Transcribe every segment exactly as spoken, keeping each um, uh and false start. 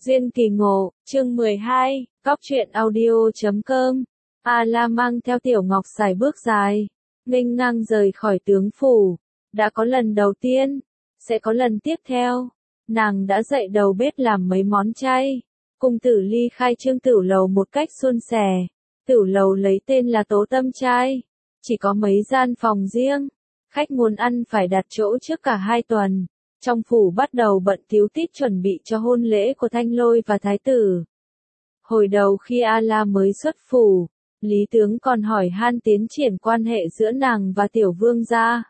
Duyên kỳ ngộ, chương mười hai, Cóc truyện audio chấm com. A La mang theo Tiểu Ngọc sải bước dài, nghênh ngang rời khỏi tướng phủ. Đã có lần đầu tiên, sẽ có lần tiếp theo. Nàng đã dậy đầu bếp làm mấy món chay, cùng Tử Ly khai trương tửu lầu một cách suôn sẻ. Tửu lầu lấy tên là Tố Tâm Trai, chỉ có mấy gian phòng riêng, khách muốn ăn phải đặt chỗ trước cả hai tuần. Trong phủ bắt đầu bận tíu tít chuẩn bị cho hôn lễ của Thanh Lôi và Thái tử. Hồi đầu khi A La mới xuất phủ, Lý Tướng còn hỏi han tiến triển quan hệ giữa nàng và Tiểu Vương gia.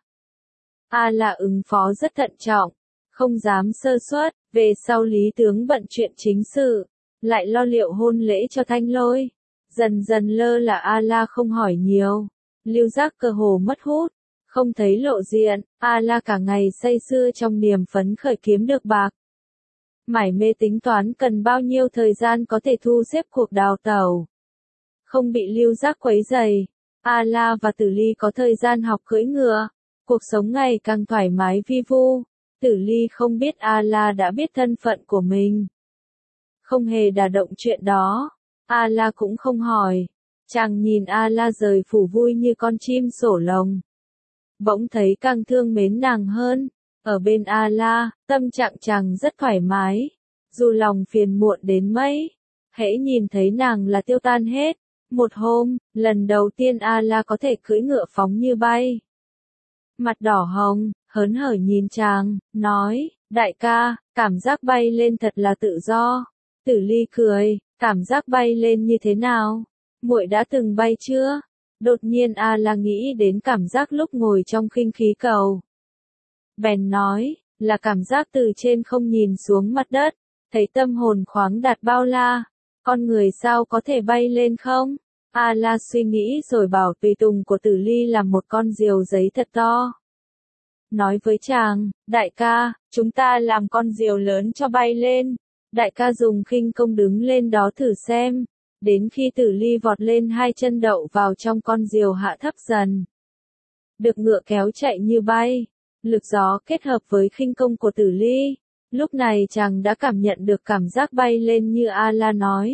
A La ứng phó rất thận trọng, không dám sơ suất. Về sau Lý Tướng bận chuyện chính sự, lại lo liệu hôn lễ cho Thanh Lôi. Dần dần lơ là A La không hỏi nhiều, Lưu Giác cơ hồ mất hút. Không thấy lộ diện, A La cả ngày say sưa trong niềm phấn khởi kiếm được bạc. Mải mê tính toán cần bao nhiêu thời gian có thể thu xếp cuộc đào tẩu. Không bị Lưu Giác quấy rầy, A La và Tử Ly có thời gian học cưỡi ngựa. Cuộc sống ngày càng thoải mái vi vu. Tử Ly không biết A La đã biết thân phận của mình. Không hề đả động chuyện đó, A La cũng không hỏi. Chàng nhìn A La rời phủ vui như con chim sổ lồng. Bỗng thấy càng thương mến nàng hơn. Ở bên A La, tâm trạng chàng rất thoải mái. Dù lòng phiền muộn đến mấy, hễ nhìn thấy nàng là tiêu tan hết. Một hôm, lần đầu tiên A La có thể cưỡi ngựa phóng như bay. Mặt đỏ hồng, hớn hở nhìn chàng, nói, đại ca, cảm giác bay lên thật là tự do. Tử Ly cười, cảm giác bay lên như thế nào? Muội đã từng bay chưa? Đột nhiên A La nghĩ đến cảm giác lúc ngồi trong khinh khí cầu. Bèn nói, là cảm giác từ trên không nhìn xuống mặt đất, thấy tâm hồn khoáng đạt bao la. Con người sao có thể bay lên không? A La suy nghĩ rồi bảo tùy tùng của Tử Ly làm một con diều giấy thật to. Nói với chàng, đại ca, chúng ta làm con diều lớn cho bay lên. Đại ca dùng khinh công đứng lên đó thử xem. Đến khi Tử Ly vọt lên hai chân đậu vào trong con diều hạ thấp dần. Được ngựa kéo chạy như bay, lực gió kết hợp với khinh công của Tử Ly. Lúc này chàng đã cảm nhận được cảm giác bay lên như A La nói.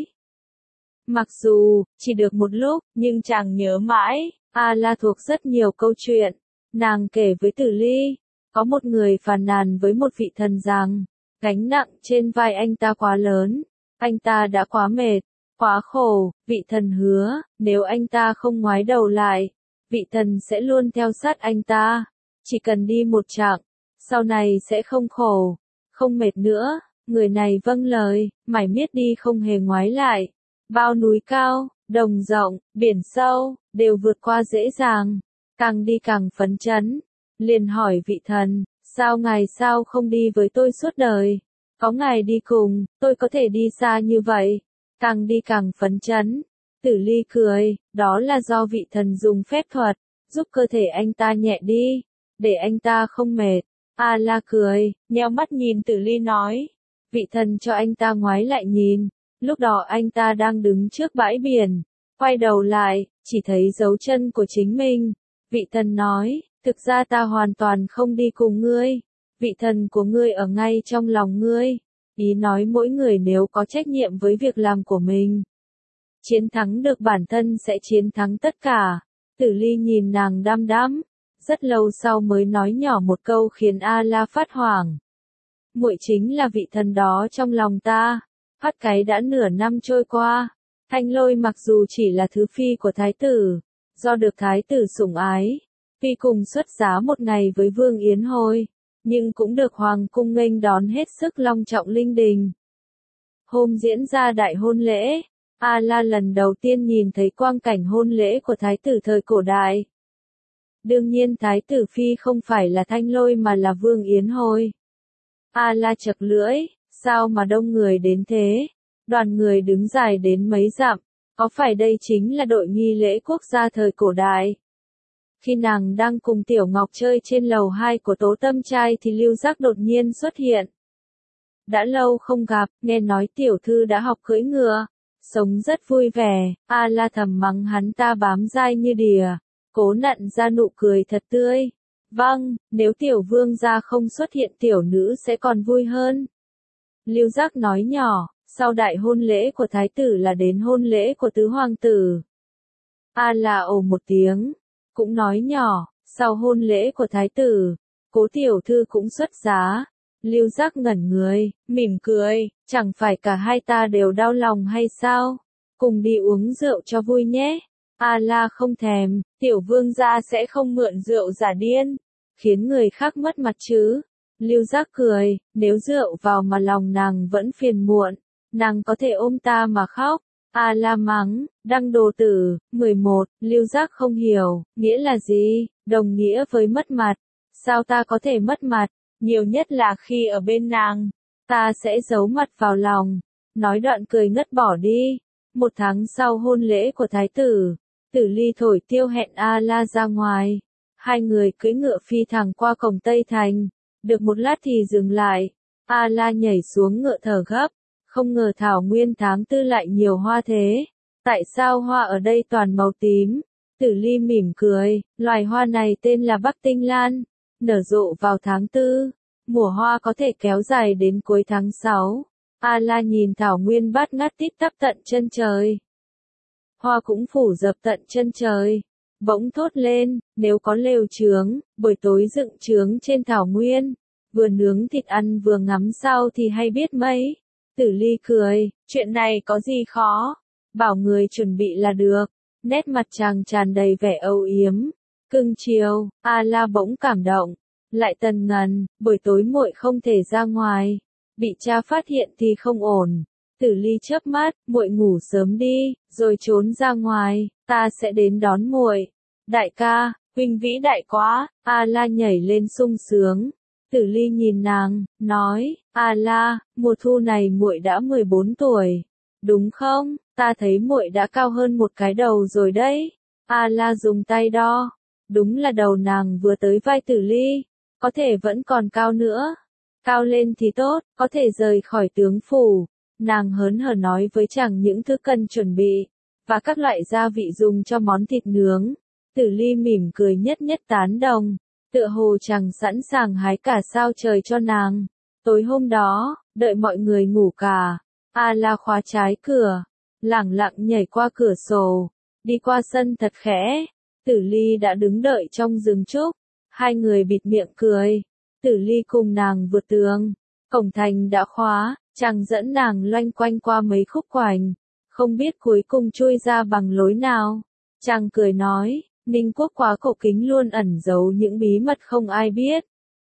Mặc dù, chỉ được một lúc, nhưng chàng nhớ mãi, A La thuộc rất nhiều câu chuyện. Nàng kể với Tử Ly, có một người phàn nàn với một vị thần rằng, gánh nặng trên vai anh ta quá lớn, anh ta đã quá mệt. Quá khổ, vị thần hứa, nếu anh ta không ngoái đầu lại, vị thần sẽ luôn theo sát anh ta. Chỉ cần đi một chặng, sau này sẽ không khổ, không mệt nữa. Người này vâng lời, mải miết đi không hề ngoái lại. Bao núi cao, đồng rộng, biển sâu, đều vượt qua dễ dàng. Càng đi càng phấn chấn. Liền hỏi vị thần, sao ngài sao không đi với tôi suốt đời? Có ngài đi cùng, tôi có thể đi xa như vậy. Càng đi càng phấn chấn. Tử Ly cười, đó là do vị thần dùng phép thuật, giúp cơ thể anh ta nhẹ đi, để anh ta không mệt. A La cười, nheo mắt nhìn Tử Ly nói. Vị thần cho anh ta ngoái lại nhìn. Lúc đó anh ta đang đứng trước bãi biển. Quay đầu lại, chỉ thấy dấu chân của chính mình. Vị thần nói, thực ra ta hoàn toàn không đi cùng ngươi. Vị thần của ngươi ở ngay trong lòng ngươi. Ý nói mỗi người nếu có trách nhiệm với việc làm của mình, chiến thắng được bản thân sẽ chiến thắng tất cả. Tử Ly nhìn nàng đăm đăm, rất lâu sau mới nói nhỏ một câu khiến A La phát hoảng. Muội chính là vị thần đó trong lòng ta. Phát cái đã nửa năm trôi qua, Thanh Lôi mặc dù chỉ là thứ phi của thái tử, do được thái tử sủng ái, tuy cùng xuất giá một ngày với Vương Yến Hồi, nhưng cũng được hoàng cung nghênh đón hết sức long trọng linh đình. Hôm diễn ra đại hôn lễ, A La lần đầu tiên nhìn thấy quang cảnh hôn lễ của thái tử thời cổ đại. Đương nhiên thái tử phi không phải là Thanh Lôi mà là Vương Yến Hồi. A La chật lưỡi, sao mà đông người đến thế? Đoàn người đứng dài đến mấy dặm, có phải đây chính là đội nghi lễ quốc gia thời cổ đại? Khi nàng đang cùng Tiểu Ngọc chơi trên lầu hai của Tố Tâm Trai thì Lưu Giác đột nhiên xuất hiện. Đã lâu không gặp, nghe nói tiểu thư đã học cưỡi ngựa, sống rất vui vẻ. A La thầm mắng hắn ta bám dai như đìa, cố nặn ra nụ cười thật tươi. Vâng, nếu tiểu vương gia không xuất hiện tiểu nữ sẽ còn vui hơn. Lưu Giác nói nhỏ, Sau đại hôn lễ của thái tử là đến hôn lễ của tứ hoàng tử. A La ồ một tiếng, cũng nói nhỏ, sau hôn lễ của thái tử, Cố tiểu thư cũng xuất giá. Lưu Giác ngẩn người, mỉm cười, chẳng phải cả hai ta đều đau lòng hay sao? Cùng đi uống rượu cho vui nhé. A La không thèm, tiểu vương gia sẽ không mượn rượu giả điên, khiến người khác mất mặt chứ. Lưu Giác cười, nếu rượu vào mà lòng nàng vẫn phiền muộn, nàng có thể ôm ta mà khóc. A La mắng, đăng đồ tử. mười một, Lưu Giác không hiểu, nghĩa là gì? Đồng nghĩa với mất mặt. Sao ta có thể mất mặt? Nhiều nhất là khi ở bên nàng, ta sẽ giấu mặt vào lòng. Nói đoạn cười ngất bỏ đi. Một tháng sau hôn lễ của thái tử, Tử Ly thổi tiêu hẹn A La ra ngoài. Hai người cưỡi ngựa phi thẳng qua cổng Tây Thành. Được một lát thì dừng lại. A La nhảy xuống ngựa thở gấp. Không ngờ thảo nguyên tháng tư lại nhiều hoa thế. Tại sao hoa ở đây toàn màu tím? Tử Ly mỉm cười, loài hoa này tên là Bắc Tinh Lan, nở rộ vào tháng tư. Mùa hoa có thể kéo dài đến cuối tháng sáu. A La nhìn thảo nguyên bát ngát tít tắp tận chân trời. Hoa cũng phủ dập tận chân trời. Bỗng thốt lên, nếu có lều chướng, buổi tối dựng chướng trên thảo nguyên, vừa nướng thịt ăn vừa ngắm sao thì hay biết mấy. Tử Ly cười, chuyện này có gì khó, bảo người chuẩn bị là được. Nét mặt chàng tràn đầy vẻ âu yếm, cưng chiều. A La bỗng cảm động, lại tần ngần, buổi tối muội không thể ra ngoài, bị cha phát hiện thì không ổn. Tử Ly chớp mắt, muội ngủ sớm đi, rồi trốn ra ngoài, ta sẽ đến đón muội. Đại ca, huynh vĩ đại quá. A La nhảy lên sung sướng. Tử Ly nhìn nàng, nói, A La, mùa thu này muội đã mười bốn tuổi, đúng không? Ta thấy muội đã cao hơn một cái đầu rồi đấy. A La dùng tay đo, đúng là đầu nàng vừa tới vai Tử Ly, có thể vẫn còn cao nữa. Cao lên thì tốt, có thể rời khỏi tướng phủ. Nàng hớn hở nói với chàng những thứ cần chuẩn bị, và các loại gia vị dùng cho món thịt nướng. Tử Ly mỉm cười nhất nhất tán đồng, tựa hồ chàng sẵn sàng hái cả sao trời cho nàng. Tối hôm đó, đợi mọi người ngủ cả, A La khóa trái cửa, lẳng lặng nhảy qua cửa sổ, đi qua sân thật khẽ. Tử Ly đã đứng đợi trong rừng trúc, hai người bịt miệng cười. Tử Ly cùng nàng vượt tường, cổng thành đã khóa, chàng dẫn nàng loanh quanh qua mấy khúc quanh, không biết cuối cùng chui ra bằng lối nào. Chàng cười nói, Ninh Quốc quá cổ kính luôn ẩn giấu những bí mật không ai biết.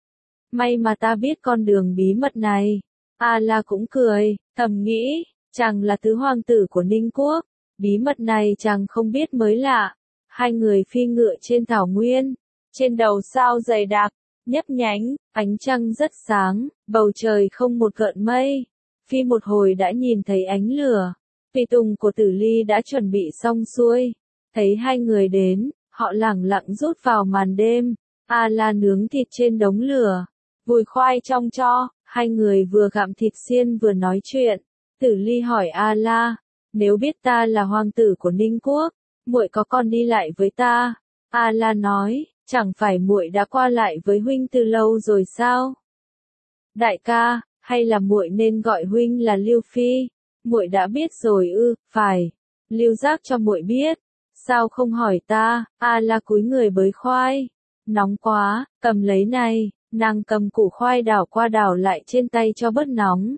May mà ta biết con đường bí mật này. A La cũng cười, thầm nghĩ, chàng là tứ hoàng tử của Ninh Quốc, bí mật này chàng không biết mới lạ. Hai người phi ngựa trên thảo nguyên, trên đầu sao dày đặc, nhấp nhánh, ánh trăng rất sáng, bầu trời không một gợn mây. Phi một hồi đã nhìn thấy ánh lửa, tùy tùng của Tử Ly đã chuẩn bị xong xuôi. Thấy hai người đến, họ lẳng lặng rút vào màn đêm. A La nướng thịt trên đống lửa, vùi khoai trong tro, hai người vừa gặm thịt xiên vừa nói chuyện. Tử Ly hỏi A La, nếu biết ta là hoàng tử của Ninh Quốc, muội có còn đi lại với ta? A La nói, chẳng phải muội đã qua lại với huynh từ lâu rồi sao? Đại ca, hay là muội nên gọi huynh là Lưu Phi? Muội đã biết rồi ư? Phải, Lưu Giác cho muội biết. Sao không hỏi ta? A La cúi người bới khoai. Nóng quá, cầm lấy này. Nàng cầm củ khoai đảo qua đảo lại trên tay cho bớt nóng,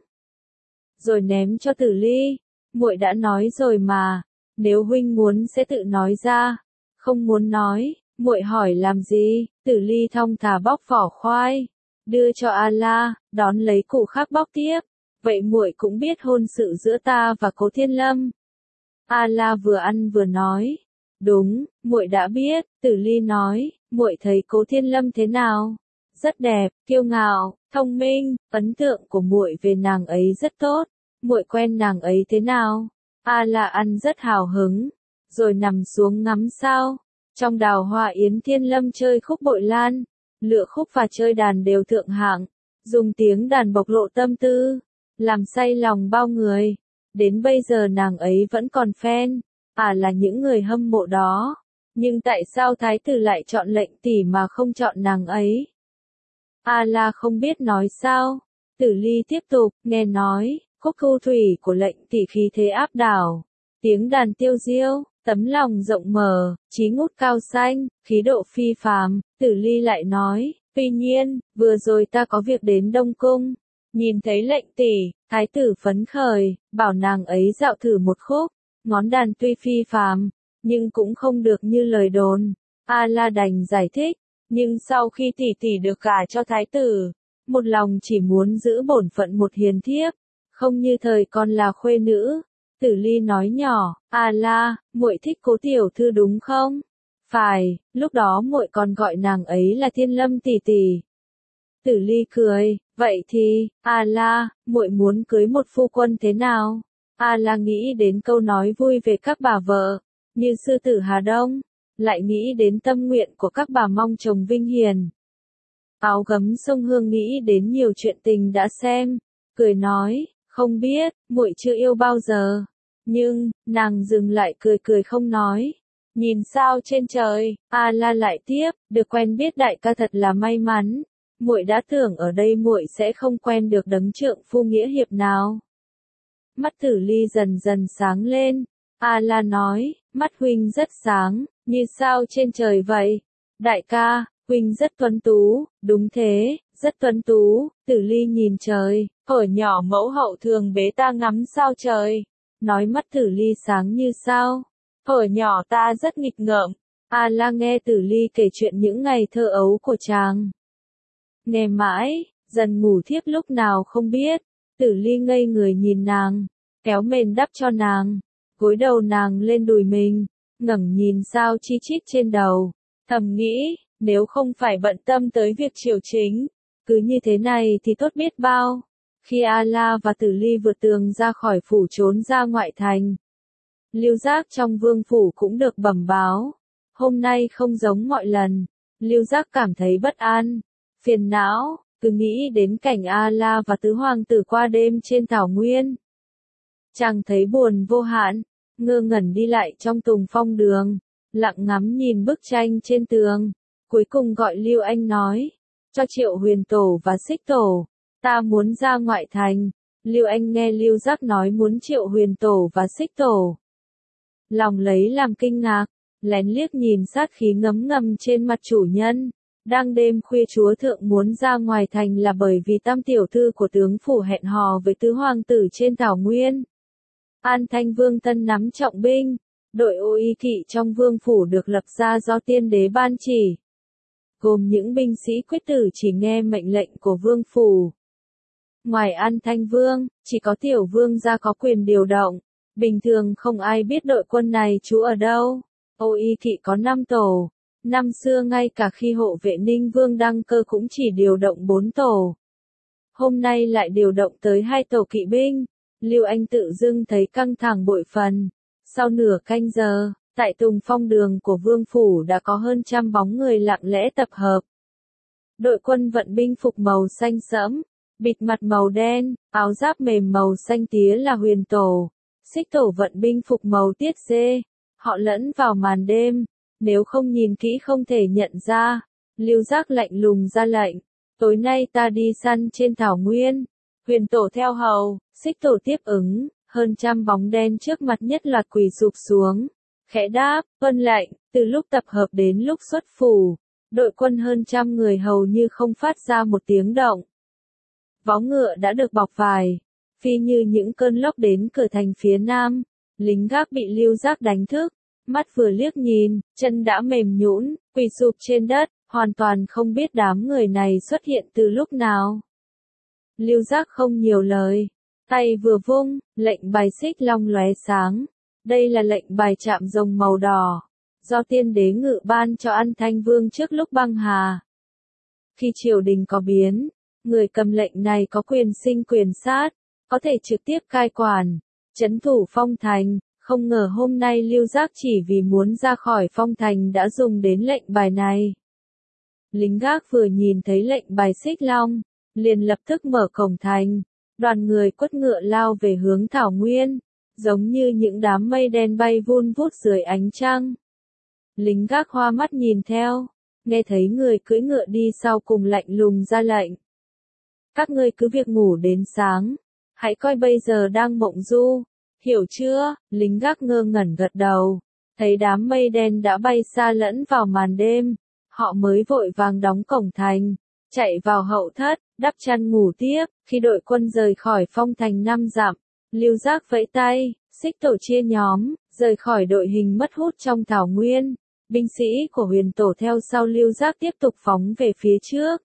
rồi ném cho Tử Ly. Muội đã nói rồi mà, nếu huynh muốn sẽ tự nói ra, không muốn nói, muội hỏi làm gì? Tử Ly thong thả bóc vỏ khoai, đưa cho A La, đón lấy củ khác bóc tiếp. Vậy muội cũng biết hôn sự giữa ta và Cố Thiên Lâm. A La vừa ăn vừa nói, đúng, muội đã biết. Tử Ly nói, muội thấy Cố Thiên Lâm thế nào? Rất đẹp, kiêu ngạo, thông minh, ấn tượng của muội về nàng ấy rất tốt. Muội quen nàng ấy thế nào? A La ăn rất hào hứng, rồi nằm xuống ngắm sao. Trong đào hoa Yến Thiên Lâm chơi khúc bội lan, lựa khúc và chơi đàn đều thượng hạng, dùng tiếng đàn bộc lộ tâm tư, làm say lòng bao người. Đến bây giờ nàng ấy vẫn còn fan, à là những người hâm mộ đó. Nhưng tại sao thái tử lại chọn lệnh tỷ mà không chọn nàng ấy? A La không biết nói sao. Tử Ly tiếp tục, nghe nói, Khúc thu thủy của lệnh tỷ khí thế áp đảo, tiếng đàn tiêu diêu, tấm lòng rộng mở, chí ngút cao xanh, khí độ phi phàm. Tử Ly lại nói, tuy nhiên, vừa rồi ta có việc đến Đông Cung, nhìn thấy lệnh tỷ, thái tử phấn khởi, bảo nàng ấy dạo thử một khúc, ngón đàn tuy phi phàm, nhưng cũng không được như lời đồn. A La đành giải thích, nhưng sau khi tỷ tỷ được gả cho thái tử, một lòng chỉ muốn giữ bổn phận một hiền thiếp, không như thời còn là khuê nữ. Tử Ly nói nhỏ, A La, muội thích Cố tiểu thư đúng không? Phải, lúc đó muội còn gọi nàng ấy là Thiên Lâm tỷ tỷ. Tử Ly cười, vậy thì, A La, muội muốn cưới một phu quân thế nào? A La nghĩ đến câu nói vui về các bà vợ, như sư tử Hà Đông, lại nghĩ đến tâm nguyện của các bà mong chồng vinh hiền. Áo gấm sông Hương nghĩ đến nhiều chuyện tình đã xem, cười nói, không biết, muội chưa yêu bao giờ. Nhưng, nàng dừng lại cười cười không nói. Nhìn sao trên trời, A La lại tiếp, được quen biết đại ca thật là may mắn. Muội đã tưởng ở đây muội sẽ không quen được đấng trượng phu nghĩa hiệp nào. Mắt Tử Ly dần dần sáng lên. A La nói, mắt huynh rất sáng, như sao trên trời vậy. Đại ca, huynh rất tuấn tú, đúng thế, rất tuấn tú. Tử Ly nhìn trời, hồi nhỏ mẫu hậu thường bế ta ngắm sao trời. Nói mắt Tử Ly sáng như sao. Hồi nhỏ ta rất nghịch ngợm. A La nghe Tử Ly kể chuyện những ngày thơ ấu của chàng. Nghe mãi, dần ngủ thiếp lúc nào không biết. Tử Ly ngây người nhìn nàng, kéo mền đắp cho nàng, gối đầu nàng lên đùi mình, ngẩng nhìn sao chi chít trên đầu, thầm nghĩ, nếu không phải bận tâm tới việc triều chính, cứ như thế này thì tốt biết bao. Khi A La và Tử Ly vượt tường ra khỏi phủ trốn ra ngoại thành, Lưu Giác trong vương phủ cũng được bẩm báo. Hôm nay không giống mọi lần, Lưu Giác cảm thấy bất an, phiền não, cứ nghĩ đến cảnh A La và tứ hoàng tử qua đêm trên thảo nguyên. Chàng thấy buồn vô hạn, ngơ ngẩn đi lại trong Tùng Phong đường, lặng ngắm nhìn bức tranh trên tường, cuối cùng gọi Lưu Anh nói, cho Triệu Huyền Tổ và Xích Tổ, ta muốn ra ngoại thành. Lưu Anh nghe Lưu Giác nói muốn Triệu Huyền Tổ và Xích Tổ, lòng lấy làm kinh ngạc, lén liếc nhìn sát khí ngấm ngầm trên mặt chủ nhân. Đang đêm khuya chúa thượng muốn ra ngoài thành là bởi vì tam tiểu thư của tướng phủ hẹn hò với tứ hoàng tử trên thảo nguyên. An Thanh Vương tân nắm trọng binh, đội ô y kỵ trong vương phủ được lập ra do tiên đế ban chỉ, gồm những binh sĩ quyết tử chỉ nghe mệnh lệnh của vương phủ. Ngoài An Thanh Vương, chỉ có tiểu vương gia có quyền điều động, bình thường không ai biết đội quân này trú ở đâu. Ô y kỵ có năm tổ. Năm xưa ngay cả khi hộ vệ Ninh Vương đăng cơ cũng chỉ điều động bốn tổ. Hôm nay lại điều động tới hai tổ kỵ binh. Lưu Anh tự dưng thấy căng thẳng bội phần. Sau nửa canh giờ, tại Tùng Phong đường của Vương Phủ đã có hơn trăm bóng người lặng lẽ tập hợp. Đội quân vận binh phục màu xanh sẫm, bịt mặt màu đen, áo giáp mềm màu xanh tía là Huyền Tổ. Xích Tổ vận binh phục màu tiết dê. Họ lẫn vào màn đêm. Nếu không nhìn kỹ không thể nhận ra. Lưu Giác lạnh lùng ra lệnh, tối nay ta đi săn trên thảo nguyên. Huyền Tổ theo hầu, Xích Tổ tiếp ứng, hơn trăm bóng đen trước mặt nhất loạt quỳ sụp xuống, khẽ đáp, vâng lệnh. Từ lúc tập hợp đến lúc xuất phủ, đội quân hơn trăm người hầu như không phát ra một tiếng động. Vó ngựa đã được bọc vải, phi như những cơn lốc đến cửa thành phía nam. Lính gác bị Lưu Giác đánh thức. Mắt vừa liếc nhìn, chân đã mềm nhũn, quỳ sụp trên đất, hoàn toàn không biết đám người này xuất hiện từ lúc nào. Lưu Giác không nhiều lời, tay vừa vung, lệnh bài xích long lóe sáng. Đây là lệnh bài chạm rồng màu đỏ, do tiên đế ngự ban cho An Thanh Vương trước lúc băng hà. Khi triều đình có biến, người cầm lệnh này có quyền sinh quyền sát, có thể trực tiếp cai quản, trấn thủ phong thành. Không ngờ hôm nay Lưu Giác chỉ vì muốn ra khỏi phong thành đã dùng đến lệnh bài này. Lính gác vừa nhìn thấy lệnh bài xích long, liền lập tức mở cổng thành. Đoàn người quất ngựa lao về hướng thảo nguyên, giống như những đám mây đen bay vun vút dưới ánh trăng. Lính gác hoa mắt nhìn theo, nghe thấy người cưỡi ngựa đi sau cùng lạnh lùng ra lệnh. Các ngươi cứ việc ngủ đến sáng, hãy coi bây giờ đang mộng du, hiểu chưa? Lính gác ngơ ngẩn gật đầu, thấy đám mây đen đã bay xa lẫn vào màn đêm, họ mới vội vàng đóng cổng thành, chạy vào hậu thất, đắp chăn ngủ tiếp. Khi đội quân rời khỏi phong thành năm dặm, Lưu Giác vẫy tay, xích tổ chia nhóm, rời khỏi đội hình mất hút trong thảo nguyên. Binh sĩ của Huyền Tổ theo sau Lưu Giác tiếp tục phóng về phía trước.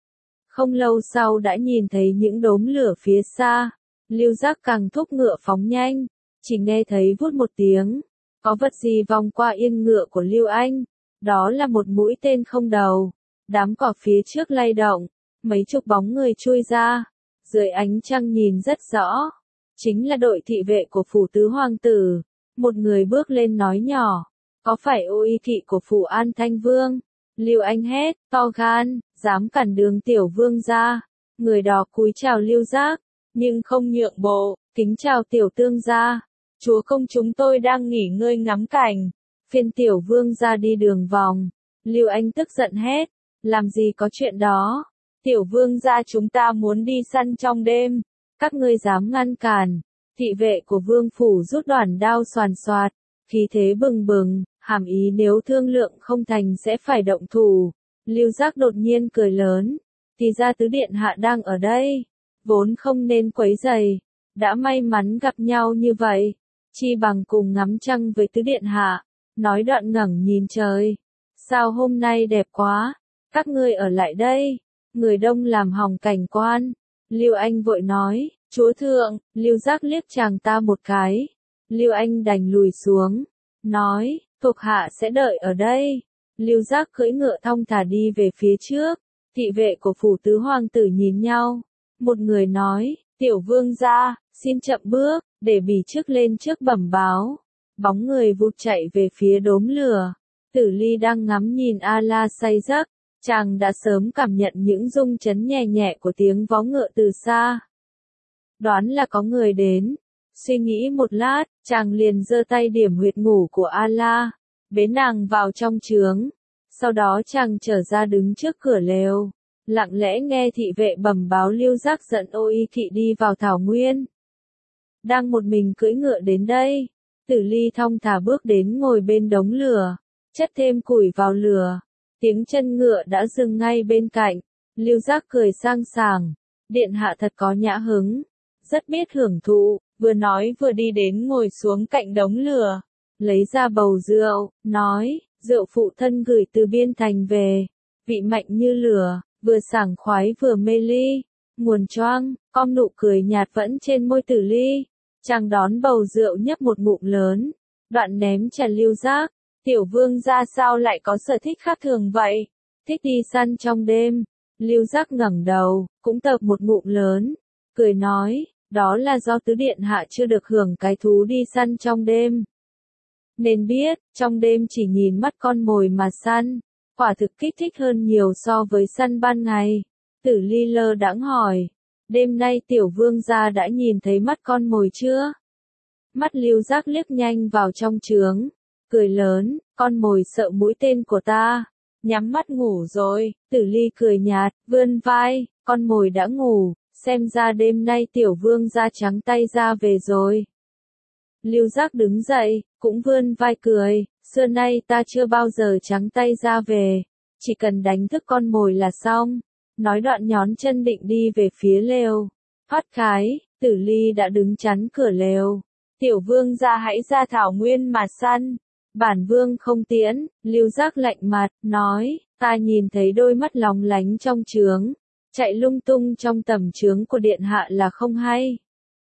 Không lâu sau đã nhìn thấy những đốm lửa phía xa, Lưu Giác càng thúc ngựa phóng nhanh, chỉ nghe thấy vút một tiếng, có vật gì vòng qua yên ngựa của Lưu Anh, đó là một mũi tên không đầu. Đám cỏ phía trước lay động, mấy chục bóng người chui ra, dưới ánh trăng nhìn rất rõ, chính là đội thị vệ của phủ tứ hoàng tử. Một người bước lên nói nhỏ, có phải ô y thị của phủ An Thanh Vương? Lưu Anh hét, to gan, dám cản đường tiểu vương ra. Người đó cúi chào Lưu Giác, nhưng không nhượng bộ, kính chào tiểu tương gia. Chúa công chúng tôi đang nghỉ ngơi ngắm cảnh, phiên tiểu vương ra đi đường vòng. Lưu Anh tức giận hét, làm gì có chuyện đó, tiểu vương gia chúng ta muốn đi săn trong đêm, các ngươi dám ngăn cản. Thị vệ của vương phủ rút đoản đao xoàn xoạt, khí thế bừng bừng, hàm ý nếu thương lượng không thành sẽ phải động thủ. Lưu Giác đột nhiên cười lớn, thì ra tứ điện hạ đang ở đây, vốn không nên quấy rầy, đã may mắn gặp nhau như vậy, chi bằng cùng ngắm trăng với tứ điện hạ. Nói đoạn ngẩng nhìn trời, sao hôm nay đẹp quá, các ngươi ở lại đây, người đông làm hỏng cảnh quan. Lưu Anh vội nói, chúa thượng. Lưu Giác liếc chàng ta một cái, Lưu Anh đành lùi xuống, nói, thuộc hạ sẽ đợi ở đây. Lưu Giác cưỡi ngựa thong thả đi về phía trước, thị vệ của phủ tứ hoàng tử nhìn nhau, một người nói, tiểu vương gia, xin chậm bước, để bỉ trước lên trước bẩm báo. Bóng người vụt chạy về phía đốm lửa. Tử Ly đang ngắm nhìn A-la say giấc, chàng đã sớm cảm nhận những rung chấn nhẹ nhẹ của tiếng vó ngựa từ xa. Đoán là có người đến. Suy nghĩ một lát, chàng liền giơ tay điểm huyệt ngủ của A-la, bế nàng vào trong trướng. Sau đó chàng trở ra đứng trước cửa lều, lặng lẽ nghe thị vệ bẩm báo Lưu Giác dẫn ô y thị đi vào thảo nguyên. Đang một mình cưỡi ngựa đến đây. Tử Ly thong thả bước đến ngồi bên đống lửa, chất thêm củi vào lửa, tiếng chân ngựa đã dừng ngay bên cạnh. Lưu Giác cười sang sảng, điện hạ thật có nhã hứng, rất biết hưởng thụ, vừa nói vừa đi đến ngồi xuống cạnh đống lửa, lấy ra bầu rượu, nói, rượu phụ thân gửi từ biên thành về, vị mạnh như lửa, vừa sảng khoái vừa mê ly, nguồn choang. Cong nụ cười nhạt vẫn trên môi Tử Ly. Chàng đón bầu rượu nhấp một ngụm lớn, đoạn ném cho Lưu Giác, tiểu vương gia sao lại có sở thích khác thường vậy, thích đi săn trong đêm. Lưu Giác ngẩng đầu, cũng tập một ngụm lớn, cười nói, đó là do tứ điện hạ chưa được hưởng cái thú đi săn trong đêm. Nên biết, trong đêm chỉ nhìn mắt con mồi mà săn, quả thực kích thích hơn nhiều so với săn ban ngày. Tử Ly lơ đãng hỏi, đêm nay tiểu vương gia đã nhìn thấy mắt con mồi chưa? Mắt Lưu Giác liếc nhanh vào trong trướng, cười lớn, con mồi sợ mũi tên của ta, nhắm mắt ngủ rồi. Tử Ly cười nhạt, vươn vai, con mồi đã ngủ, xem ra đêm nay tiểu vương gia trắng tay ra về rồi. Lưu Giác đứng dậy, cũng vươn vai cười, xưa nay ta chưa bao giờ trắng tay ra về, chỉ cần đánh thức con mồi là xong. Nói đoạn nhón chân định đi về phía lều. Thoát cái, Tử Ly đã đứng chắn cửa lều. Tiểu vương gia hãy ra thảo nguyên mà săn. Bản vương không tiễn. Lưu Giác lạnh mặt, nói, ta nhìn thấy đôi mắt lóng lánh trong trướng, chạy lung tung trong tầm trướng của điện hạ là không hay.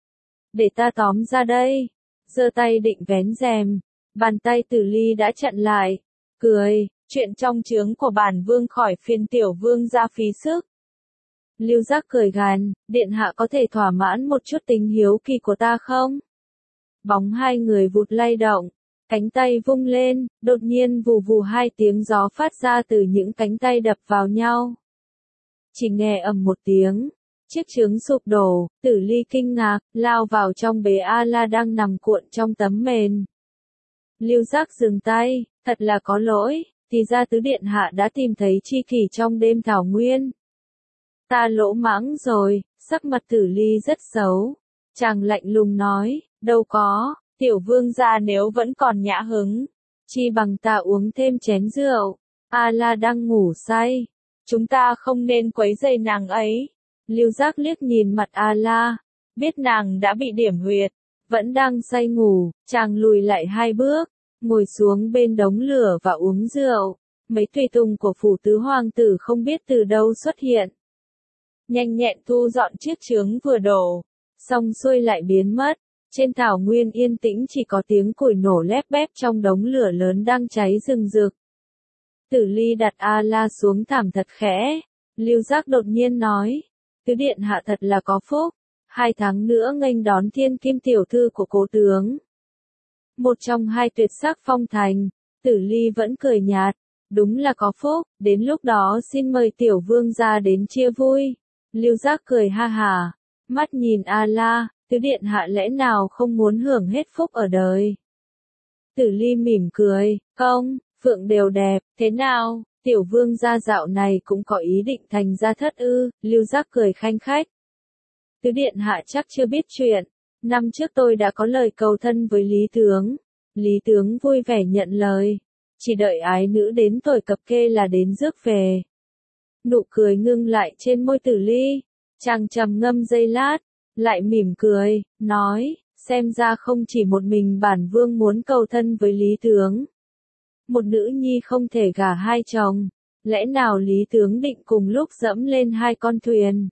Để ta tóm ra đây. Giơ tay định vén rèm, bàn tay Tử Ly đã chặn lại, cười, chuyện trong trướng của bản vương khỏi phiên tiểu vương gia phí sức. Lưu Giác cười gằn, điện hạ có thể thỏa mãn một chút tính hiếu kỳ của ta không? Bóng hai người vụt lay động, cánh tay vung lên, đột nhiên vù vù hai tiếng gió phát ra từ những cánh tay đập vào nhau. Chỉ nghe ầm một tiếng, chiếc trướng sụp đổ. Tử Ly kinh ngạc, lao vào trong bế A-la đang nằm cuộn trong tấm mền. Lưu Giác dừng tay, thật là có lỗi, thì ra tứ điện hạ đã tìm thấy chi kỷ trong đêm thảo nguyên. Ta lỗ mãng rồi. Sắc mặt Tử Ly rất xấu, Chàng lạnh lùng nói, đâu có, tiểu vương gia nếu vẫn còn nhã hứng, chi bằng ta uống thêm chén rượu, A-la đang ngủ say, chúng ta không nên quấy rầy nàng ấy. Lưu Giác liếc nhìn mặt A-la, biết nàng đã bị điểm huyệt, vẫn đang say ngủ, chàng lùi lại hai bước, ngồi xuống bên đống lửa và uống rượu. Mấy tùy tùng của phủ tứ hoàng tử không biết từ đâu xuất hiện. Nhanh nhẹn thu dọn chiếc chướng vừa đổ, xong xuôi lại biến mất. Trên thảo nguyên yên tĩnh chỉ có tiếng củi nổ lép bép trong đống lửa lớn đang cháy rừng rực. Tử Ly đặt A-la xuống thảm thật khẽ. Lưu Giác đột nhiên nói, tứ điện hạ thật là có phúc, hai tháng nữa nghênh đón thiên kim tiểu thư của cố tướng. Một trong hai tuyệt sắc phong thành, Tử Ly vẫn cười nhạt, đúng là có phúc, đến lúc đó xin mời tiểu vương gia đến chia vui. Lưu Giác cười ha hà, mắt nhìn A-la, tứ điện hạ lẽ nào không muốn hưởng hết phúc ở đời. Tử Ly mỉm cười, không, phượng đều đẹp, thế nào, tiểu vương gia dạo này cũng có ý định thành gia thất ư. Lưu Giác cười khanh khách. Tứ điện hạ chắc chưa biết chuyện, năm trước tôi đã có lời cầu thân với Lý tướng. Lý tướng vui vẻ nhận lời, chỉ đợi ái nữ đến tuổi cập kê là đến rước về. Nụ cười ngưng lại trên môi Tử Ly, chàng trầm ngâm giây lát, lại mỉm cười, nói, xem ra không chỉ một mình bản vương muốn cầu thân với Lý tướng. Một nữ nhi không thể gả hai chồng, lẽ nào Lý tướng định cùng lúc dẫm lên hai con thuyền.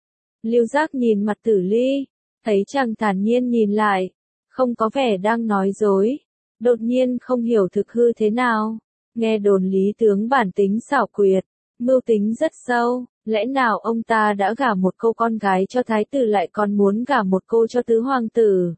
Lưu Giác nhìn mặt Tử Ly, thấy chàng thản nhiên nhìn lại, không có vẻ đang nói dối, đột nhiên không hiểu thực hư thế nào. Nghe đồn Lý tướng bản tính xảo quyệt, mưu tính rất sâu, lẽ nào ông ta đã gả một cô con gái cho thái tử lại còn muốn gả một cô cho tứ hoàng tử.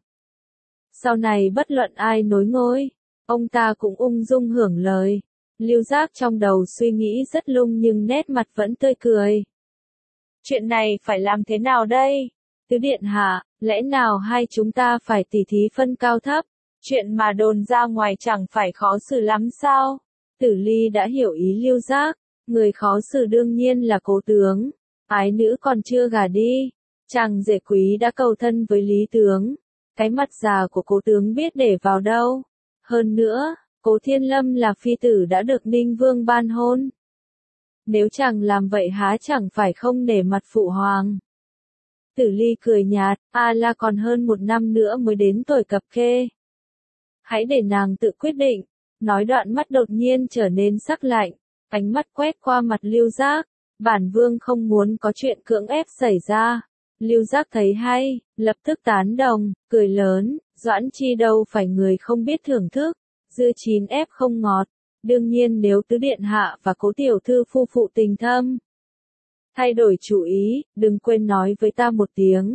Sau này bất luận ai nối ngôi, ông ta cũng ung dung hưởng lời. Lưu Giác trong đầu suy nghĩ rất lung nhưng nét mặt vẫn tươi cười. Chuyện này phải làm thế nào đây? Tứ điện hạ, lẽ nào hai chúng ta phải tỉ thí phân cao thấp? Chuyện mà đồn ra ngoài chẳng phải khó xử lắm sao? Tử Ly đã hiểu ý Lưu Giác, người khó xử đương nhiên là cố tướng. Ái nữ còn chưa gả đi, chàng rể quý đã cầu thân với Lý tướng. Cái mặt già của cố tướng biết để vào đâu. Hơn nữa, Cố Thiên Lâm là phi tử đã được Ninh Vương ban hôn. Nếu chàng làm vậy há chẳng phải không nể mặt phụ hoàng. Tử Ly cười nhạt, A-la còn hơn một năm nữa mới đến tuổi cập kê. Hãy để nàng tự quyết định. Nói đoạn mắt đột nhiên trở nên sắc lạnh, ánh mắt quét qua mặt Lưu Giác. Bản vương không muốn có chuyện cưỡng ép xảy ra. Lưu Giác thấy hay, lập tức tán đồng, cười lớn, Doãn Chi đâu phải người không biết thưởng thức, dưa chín ép không ngọt. Đương nhiên nếu tứ điện hạ và cố tiểu thư phu phụ tình thâm, thay đổi chủ ý, đừng quên nói với ta một tiếng.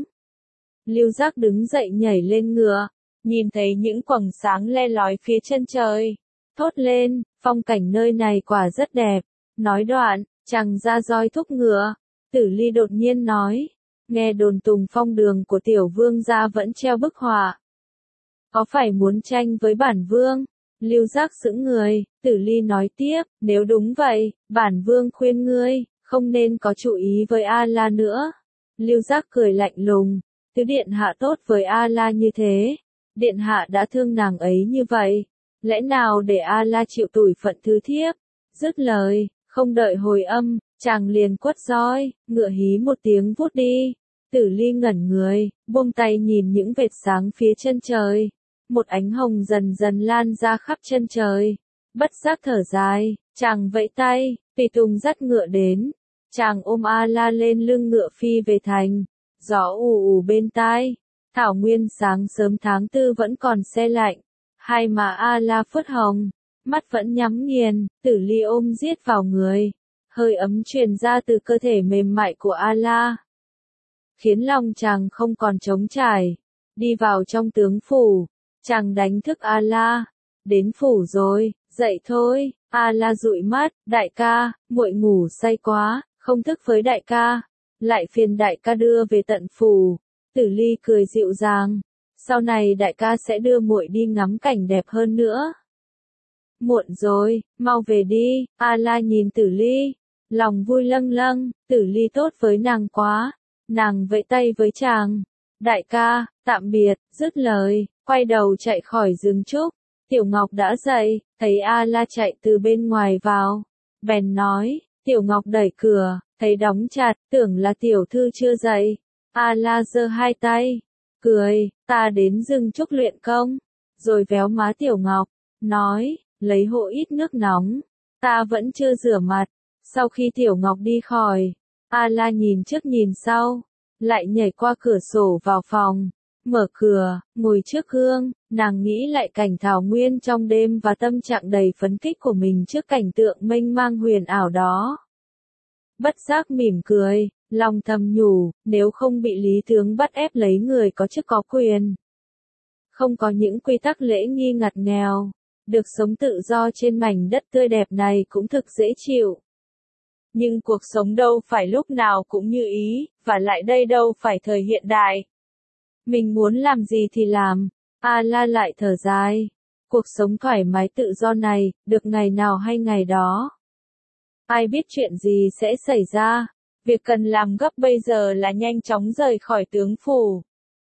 Lưu Giác đứng dậy nhảy lên ngựa, nhìn thấy những quầng sáng le lói phía chân trời, thốt lên, phong cảnh nơi này quả rất đẹp. Nói đoạn, chàng ra roi thúc ngựa. Tử Ly đột nhiên nói, nghe đồn Tùng Phong đường của tiểu vương gia vẫn treo bức họa. Có phải muốn tranh với bản vương? Lưu Giác sững người, Tử Ly nói tiếp, nếu đúng vậy, bản vương khuyên ngươi, không nên có chủ ý với A-la nữa. Lưu Giác cười lạnh lùng, tứ điện hạ tốt với A-la như thế, điện hạ đã thương nàng ấy như vậy, lẽ nào để A-la chịu tủi phận thứ thiếp? Dứt lời, không đợi hồi âm, chàng liền quất roi, ngựa hí một tiếng vút đi. Tử Ly ngẩn người, buông tay nhìn những vệt sáng phía chân trời. Một ánh hồng dần dần lan ra khắp chân trời. Bất giác thở dài, chàng vẫy tay, tùy tùng dắt ngựa đến. Chàng ôm A-la lên lưng ngựa phi về thành. Gió ù ù bên tai. Thảo nguyên sáng sớm tháng tư vẫn còn se lạnh. Hai má A-la phớt hồng, mắt vẫn nhắm nghiền. Tử Ly ôm giết vào người. Hơi ấm truyền ra từ cơ thể mềm mại của A-la, khiến lòng chàng không còn trống trải. Đi vào trong tướng phủ, chàng đánh thức A-la. Đến phủ rồi, dậy thôi. A-la dụi mắt, đại ca, muội ngủ say quá, không thức với đại ca. Lại phiền đại ca đưa về tận phủ. Tử Ly cười dịu dàng, sau này đại ca sẽ đưa muội đi ngắm cảnh đẹp hơn nữa. Muộn rồi, mau về đi. A-la nhìn Tử Ly, lòng vui lâng lâng, Tử Ly tốt với nàng quá. Nàng vẫy tay với chàng, Đại ca, tạm biệt, dứt lời, quay đầu chạy khỏi rừng trúc. Tiểu Ngọc đã dậy, thấy A-la chạy từ bên ngoài vào. Bèn nói, Tiểu Ngọc đẩy cửa, thấy đóng chặt, tưởng là tiểu thư chưa dậy. A-la giơ hai tay, cười, ta đến rừng trúc luyện công. Rồi véo má Tiểu Ngọc, nói, lấy hộ ít nước nóng, ta vẫn chưa rửa mặt. Sau khi Tiểu Ngọc đi khỏi, A-la nhìn trước nhìn sau, lại nhảy qua cửa sổ vào phòng, mở cửa, ngồi trước gương, nàng nghĩ lại cảnh thảo nguyên trong đêm và tâm trạng đầy phấn khích của mình trước cảnh tượng mênh mang huyền ảo đó. Bất giác mỉm cười, lòng thầm nhủ, nếu không bị lý tướng bắt ép lấy người có chức có quyền, không có những quy tắc lễ nghi ngặt nghèo, được sống tự do trên mảnh đất tươi đẹp này cũng thực dễ chịu. Nhưng cuộc sống đâu phải lúc nào cũng như ý, và lại đây đâu phải thời hiện đại. Mình muốn làm gì thì làm, A-la lại thở dài. Cuộc sống thoải mái tự do này, được ngày nào hay ngày đó. Ai biết chuyện gì sẽ xảy ra, việc cần làm gấp bây giờ là nhanh chóng rời khỏi tướng phủ.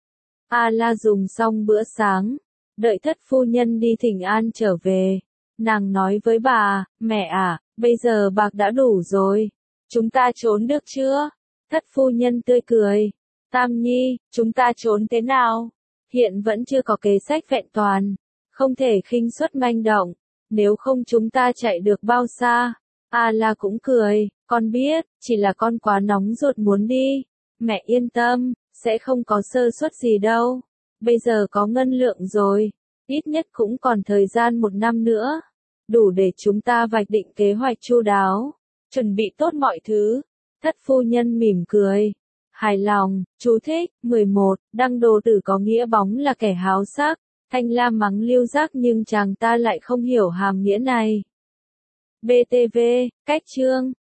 A-la dùng xong bữa sáng, đợi thất phu nhân đi thỉnh an trở về. Nàng nói với bà, mẹ à, bây giờ bạc đã đủ rồi. Chúng ta trốn được chưa? Thất phu nhân tươi cười. Tam nhi, chúng ta trốn thế nào? Hiện vẫn chưa có kế sách vẹn toàn. Không thể khinh suất manh động. Nếu không chúng ta chạy được bao xa? A-la cũng cười. Con biết, chỉ là con quá nóng ruột muốn đi. Mẹ yên tâm, sẽ không có sơ suất gì đâu. Bây giờ có ngân lượng rồi. Ít nhất cũng còn thời gian một năm nữa. Đủ để chúng ta vạch định kế hoạch chu đáo, chuẩn bị tốt mọi thứ. Thất phu nhân mỉm cười, hài lòng. Chú thích, mười một, Đăng Đồ Tử có nghĩa bóng là kẻ háo sắc. Thanh Lam mắng Lưu Giác nhưng chàng ta lại không hiểu hàm nghĩa này. bê tê vê, cách chương.